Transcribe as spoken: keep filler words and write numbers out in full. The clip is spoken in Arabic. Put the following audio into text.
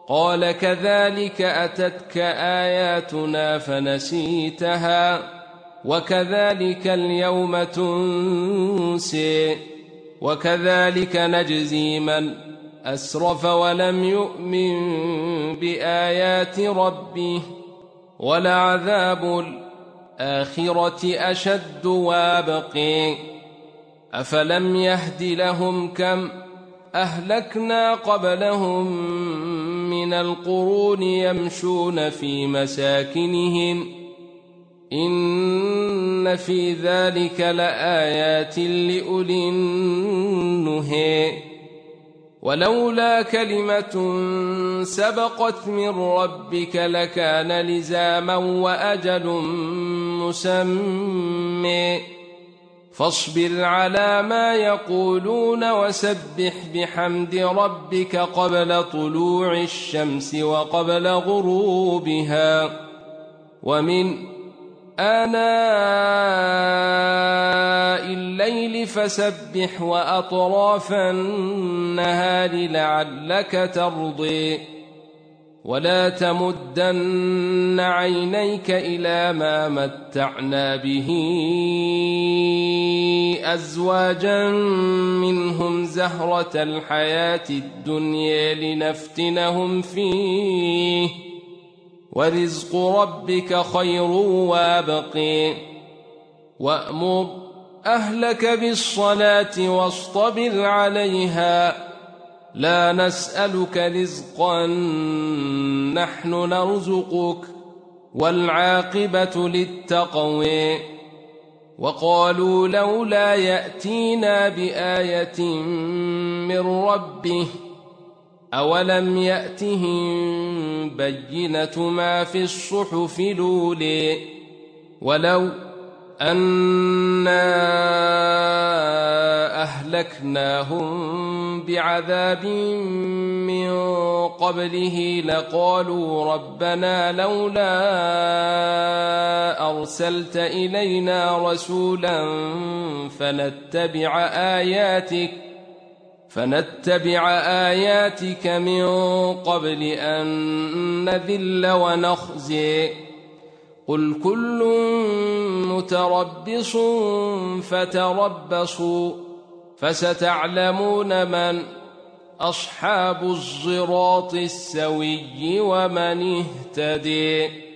قال كذلك أتتك آياتنا فنسيتها وكذلك اليوم تنسي وكذلك نجزي من أسرف ولم يؤمن بآيات ربه ولعذاب الآخرة أشد وابقي أفلم يهد لهم كم أهلكنا قبلهم من القرون يمشون في مساكنهم إن في ذلك لآيات لأولي النهي ولولا كلمة سبقت من ربك لكان لزاما وأجل مسمى فاصبر على ما يقولون وسبح بحمد ربك قبل طلوع الشمس وقبل غروبها ومن آناء الليل فسبح وأطراف النهار لعلك ترضي ولا تمدن عينيك إلى ما متعنا به أزواجا منهم زهرة الحياة الدنيا لنفتنهم فيه ورزق ربك خير وابقي وأمر أهلك بالصلاة واصطبر عليها لا نسألك رزقا نحن نرزقك والعاقبة للتقوى وقالوا لولا يأتينا بآية من ربه أولم يأتهم بينة ما في الصحف الأولى ولو أنا أهلكناهم بعذاب من قبله لقالوا ربنا لولا أرسلت إلينا رسولا فنتبع آياتك فنتبع آياتك من قبل أن نذل ونخزي قل كل متربص فتربصوا فستعلمون من أصحاب الصراط السوي ومن اهتدي.